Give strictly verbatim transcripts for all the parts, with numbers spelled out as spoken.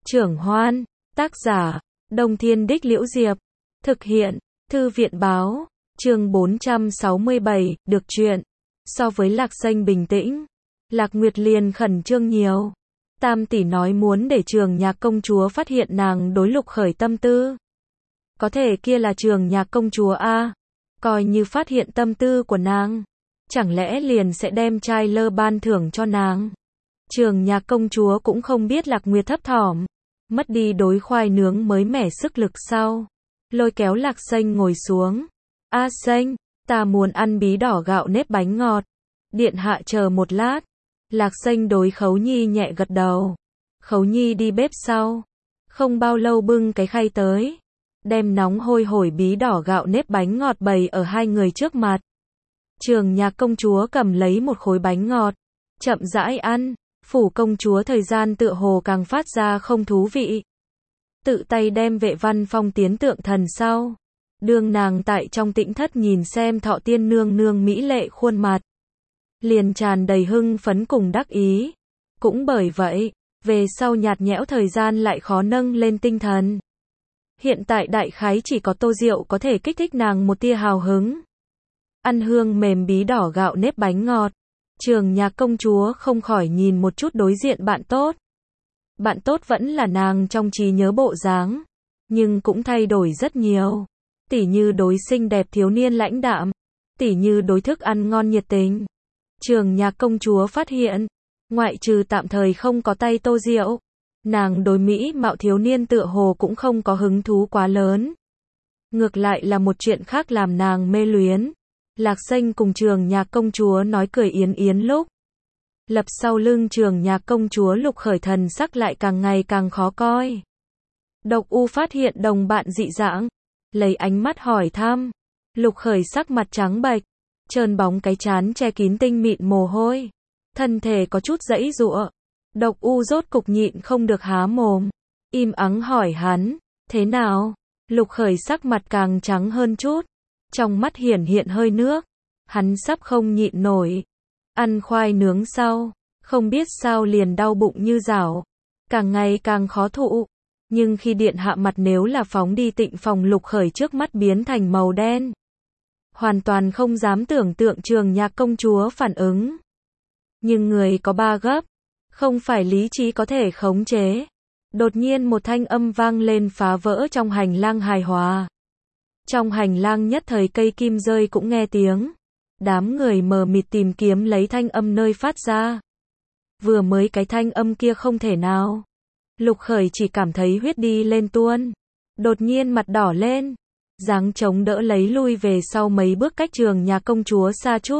Trưởng Hoan, tác giả, Đông Thiên Đích Liễu Diệp, thực hiện, Thư viện Báo, chương bốn trăm sáu mươi bảy, được chuyện. So với Lạc Xanh bình tĩnh, Lạc Nguyệt liền khẩn trương nhiều. Tam tỷ nói muốn để Trường Nhạc công chúa phát hiện nàng đối Lục Khởi tâm tư. Có thể kia là Trường Nhạc công chúa a, coi như phát hiện tâm tư của nàng, chẳng lẽ liền sẽ đem trai lơ ban thưởng cho nàng. Trường Nhạc công chúa cũng không biết Lạc Nguyệt thấp thỏm, mất đi đối khoai nướng mới mẻ sức lực sau, lôi kéo Lạc Xanh ngồi xuống. A Xanh, ta muốn ăn bí đỏ gạo nếp bánh ngọt. Điện hạ chờ một lát. Lạc Xanh đối Khấu Nhi nhẹ gật đầu. Khấu Nhi đi bếp sau, không bao lâu bưng cái khay tới, đem nóng hôi hổi bí đỏ gạo nếp bánh ngọt bày ở hai người trước mặt. Trường Nhạc công chúa cầm lấy một khối bánh ngọt, chậm rãi ăn. Phủ công chúa thời gian tựa hồ càng phát ra không thú vị. Tự tay đem Vệ Văn Phong tiến tượng thần sau, đương nàng tại trong tĩnh thất nhìn xem Thọ Tiên nương nương mỹ lệ khuôn mặt, liền tràn đầy hưng phấn cùng đắc ý. Cũng bởi vậy, về sau nhạt nhẽo thời gian lại khó nâng lên tinh thần. Hiện tại đại khái chỉ có Tô Diệu có thể kích thích nàng một tia hào hứng. Ăn hương mềm bí đỏ gạo nếp bánh ngọt, Trường Nhạc công chúa không khỏi nhìn một chút đối diện bạn tốt. Bạn tốt vẫn là nàng trong trí nhớ bộ dáng, nhưng cũng thay đổi rất nhiều. Tỉ như đối xinh đẹp thiếu niên lãnh đạm, tỉ như đối thức ăn ngon nhiệt tình. Trường Nhạc công chúa phát hiện, ngoại trừ tạm thời không có tay Tô Diệu, nàng đối mỹ mạo thiếu niên tựa hồ cũng không có hứng thú quá lớn. Ngược lại là một chuyện khác làm nàng mê luyến. Lạc Xanh cùng Trường Nhạc công chúa nói cười yến yến lúc, lập sau lưng Trường Nhạc công chúa Lục Khởi thần sắc lại càng ngày càng khó coi. Độc U phát hiện đồng bạn dị dạng, lấy ánh mắt hỏi thăm. Lục Khởi sắc mặt trắng bệch, trơn bóng cái trán che kín tinh mịn mồ hôi, thân thể có chút giãy giụa. Độc U rốt cục nhịn không được há mồm, im ắng hỏi hắn, thế nào? Lục Khởi sắc mặt càng trắng hơn chút, trong mắt hiển hiện hơi nước, hắn sắp không nhịn nổi. Ăn khoai nướng sau, không biết sao liền đau bụng như rảo, càng ngày càng khó thụ. Nhưng khi điện hạ mặt nếu là phóng đi tịnh phòng, Lục Khởi trước mắt biến thành màu đen. Hoàn toàn không dám tưởng tượng Trường Nhạc công chúa phản ứng. Nhưng người có ba gấp, không phải lý trí có thể khống chế. Đột nhiên một thanh âm vang lên phá vỡ trong hành lang hài hòa. Trong hành lang nhất thời cây kim rơi cũng nghe tiếng. Đám người mờ mịt tìm kiếm lấy thanh âm nơi phát ra. Vừa mới cái thanh âm kia không thể nào. Lục Khởi chỉ cảm thấy huyết đi lên tuôn. Đột nhiên mặt đỏ lên, dáng chống đỡ lấy lui về sau mấy bước cách Trường Nhạc công chúa xa chút.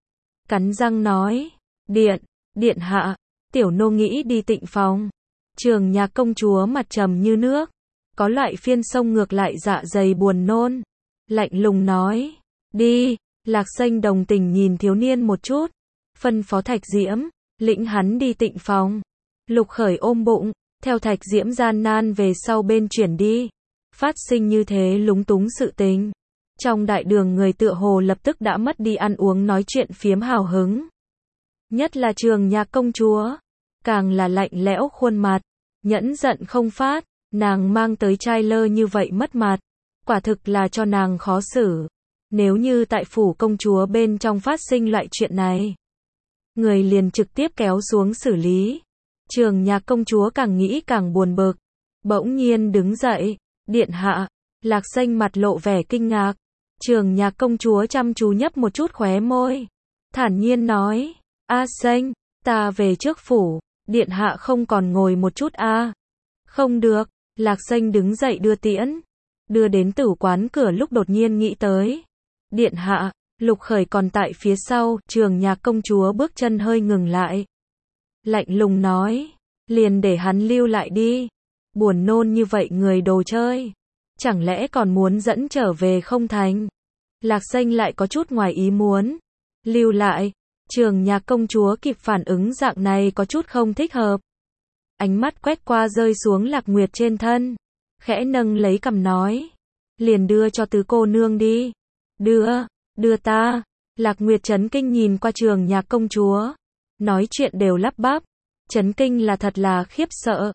Cắn răng nói, điện, điện hạ, tiểu nô nghĩ đi tịnh phòng. Trường Nhạc công chúa mặt trầm như nước, có loại phiên sông ngược lại dạ dày buồn nôn. Lạnh lùng nói, đi. Lạc Xanh đồng tình nhìn thiếu niên một chút, phân phó Thạch Diễm, lĩnh hắn đi tịnh phòng. Lục Khởi ôm bụng, theo Thạch Diễm gian nan về sau bên chuyển đi. Phát sinh như thế lúng túng sự tình. Trong đại đường người tựa hồ lập tức đã mất đi ăn uống nói chuyện phiếm hào hứng. Nhất là Trường Nhạc công chúa, càng là lạnh lẽo khuôn mặt, nhẫn giận không phát. Nàng mang tới trai lơ như vậy mất mặt, quả thực là cho nàng khó xử. Nếu như tại phủ công chúa bên trong phát sinh loại chuyện này, người liền trực tiếp kéo xuống xử lý. Trường Nhạc công chúa càng nghĩ càng buồn bực, bỗng nhiên đứng dậy, điện hạ. Lạc Xanh mặt lộ vẻ kinh ngạc. Trường Nhạc công chúa chăm chú nhấp một chút khóe môi, thản nhiên nói, A Xanh, ta về trước phủ, điện hạ không còn ngồi một chút a? À? Không được. Lạc Xanh đứng dậy đưa tiễn, đưa đến tử quán cửa lúc đột nhiên nghĩ tới. Điện hạ, Lục Khởi còn tại phía sau. Trường Nhạc công chúa bước chân hơi ngừng lại, lạnh lùng nói, liền để hắn lưu lại đi. Buồn nôn như vậy người đồ chơi, chẳng lẽ còn muốn dẫn trở về không thành? Lạc Xanh lại có chút ngoài ý muốn. Lưu lại. Trường Nhạc công chúa kịp phản ứng dạng này có chút không thích hợp. Ánh mắt quét qua rơi xuống Lạc Nguyệt trên thân, khẽ nâng lấy cằm nói, liền đưa cho tứ cô nương đi. Đưa, đưa ta. Lạc Nguyệt chấn kinh nhìn qua Trường Nhạc công chúa, nói chuyện đều lắp bắp, chấn kinh là thật là khiếp sợ.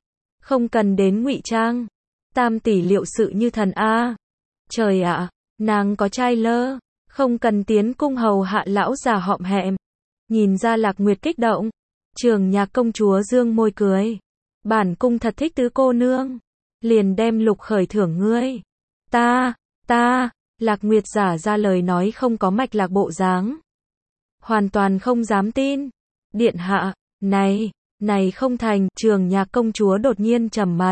Không cần đến ngụy trang. Tam tỷ liệu sự như thần a. Trời ạ, nàng có trai lơ, không cần tiến cung hầu hạ lão già họm hẹm. Nhìn ra Lạc Nguyệt kích động, Trường Nhạc công chúa dương môi cười. Bản cung thật thích tứ cô nương, liền đem Lục Khởi thưởng ngươi. Ta, ta, Lạc Nguyệt giả ra lời nói không có mạch lạc bộ dáng. Hoàn toàn không dám tin. Điện hạ, này, này không thành, Trường Nhạc công chúa đột nhiên trầm mặt.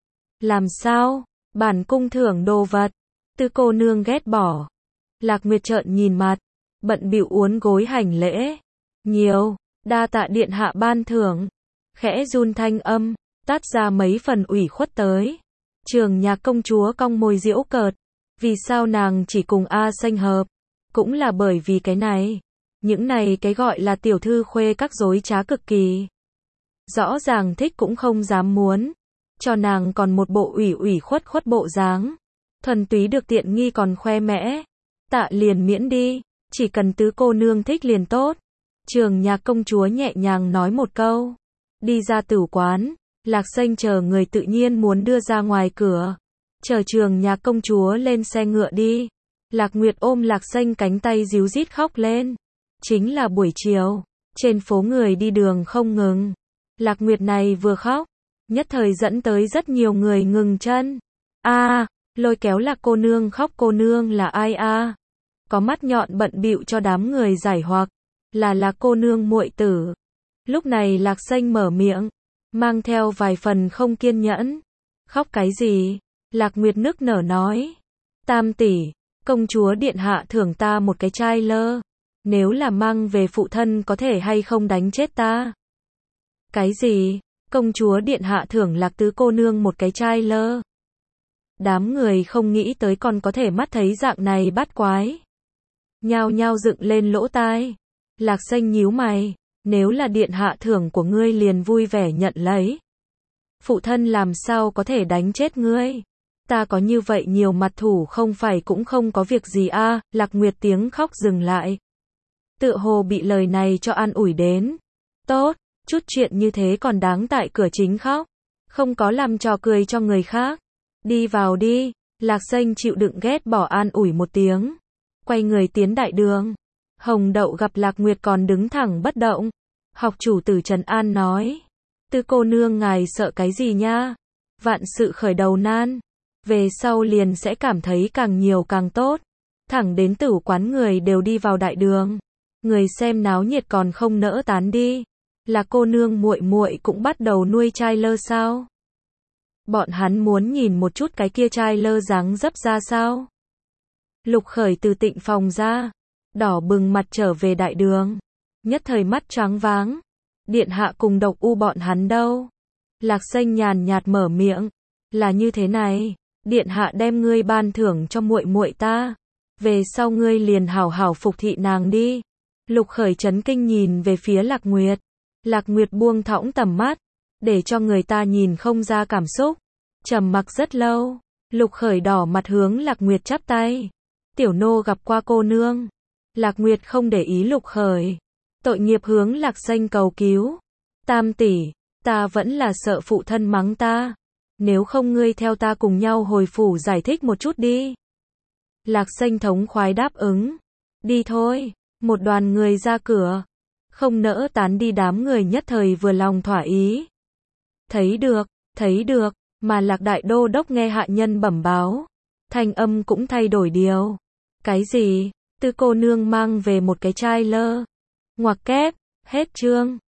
Làm sao? Bản cung thưởng đồ vật. Tứ cô nương ghét bỏ. Lạc Nguyệt trợn nhìn mặt, bận bịu uốn gối hành lễ. Nhiều, đa tạ điện hạ ban thưởng. Khẽ run thanh âm, tát ra mấy phần ủy khuất tới. Trường Nhạc công chúa cong môi giễu cợt. Vì sao nàng chỉ cùng A Xanh hợp? Cũng là bởi vì cái này. Những này cái gọi là tiểu thư khuê các dối trá cực kỳ. Rõ ràng thích cũng không dám muốn. Cho nàng còn một bộ ủy ủy khuất khuất bộ dáng. Thuần túy được tiện nghi còn khoe mẽ. Tạ liền miễn đi. Chỉ cần tứ cô nương thích liền tốt. Trường Nhạc công chúa nhẹ nhàng nói một câu. Đi ra tử quán. Lạc Xanh chờ người tự nhiên muốn đưa ra ngoài cửa. Chờ Trường Nhạc công chúa lên xe ngựa đi. Lạc Nguyệt ôm Lạc Xanh cánh tay ríu rít khóc lên. Chính là buổi chiều. Trên phố người đi đường không ngừng. Lạc Nguyệt này vừa khóc. Nhất thời dẫn tới rất nhiều người ngừng chân. A, à, lôi kéo Lạc cô nương khóc cô nương là ai a? À? Có mắt nhọn bận bịu cho đám người giải hoặc. Là Lạc cô nương muội tử. Lúc này Lạc Xanh mở miệng. Mang theo vài phần không kiên nhẫn. Khóc cái gì? Lạc Nguyệt nức nở nói. Tam tỷ, công chúa điện hạ thưởng ta một cái trai lơ. Nếu là mang về phụ thân có thể hay không đánh chết ta? Cái gì? Công chúa điện hạ thưởng Lạc tứ cô nương một cái trai lơ. Đám người không nghĩ tới còn có thể mắt thấy dạng này bắt quái. Nhao nhao dựng lên lỗ tai. Lạc Xanh nhíu mày. Nếu là điện hạ thưởng của ngươi liền vui vẻ nhận lấy. Phụ thân làm sao có thể đánh chết ngươi? Ta có như vậy nhiều mặt thủ không phải cũng không có việc gì a. À? Lạc Nguyệt tiếng khóc dừng lại. Tựa hồ bị lời này cho an ủi đến. Tốt, chút chuyện như thế còn đáng tại cửa chính khóc. Không có làm trò cười cho người khác. Đi vào đi. Lạc Xanh chịu đựng ghét bỏ an ủi một tiếng. Quay người tiến đại đường. Hồng Đậu gặp Lạc Nguyệt còn đứng thẳng bất động. Học chủ tử Trần An nói. Tư cô nương ngài sợ cái gì nha? Vạn sự khởi đầu nan. Về sau liền sẽ cảm thấy càng nhiều càng tốt. Thẳng đến tử quán người đều đi vào đại đường. Người xem náo nhiệt còn không nỡ tán đi. Là cô nương muội muội cũng bắt đầu nuôi trai lơ sao? Bọn hắn muốn nhìn một chút cái kia trai lơ dáng dấp ra sao? Lục Khởi từ tịnh phòng ra. Đỏ bừng mặt trở về đại đường. Nhất thời mắt choáng váng. Điện hạ cùng Độc U bọn hắn đâu? Lạc Xanh nhàn nhạt mở miệng. Là như thế này. Điện hạ đem ngươi ban thưởng cho muội muội ta. Về sau ngươi liền hảo hảo phục thị nàng đi. Lục Khởi chấn kinh nhìn về phía Lạc Nguyệt. Lạc Nguyệt buông thõng tầm mắt. Để cho người ta nhìn không ra cảm xúc. Trầm mặc rất lâu. Lục Khởi đỏ mặt hướng Lạc Nguyệt chắp tay. Tiểu nô gặp qua cô nương. Lạc Nguyệt không để ý Lục Khởi. Tội nghiệp hướng Lạc Xanh cầu cứu. Tam tỷ, ta vẫn là sợ phụ thân mắng ta. Nếu không ngươi theo ta cùng nhau hồi phủ giải thích một chút đi. Lạc Xanh thống khoái đáp ứng. Đi thôi. Một đoàn người ra cửa. Không nỡ tán đi đám người nhất thời vừa lòng thỏa ý. Thấy được, thấy được, mà Lạc đại đô đốc nghe hạ nhân bẩm báo. Thanh âm cũng thay đổi điều. Cái gì? Tư cô nương mang về một cái trai lơ. Ngoặc kép, hết chương.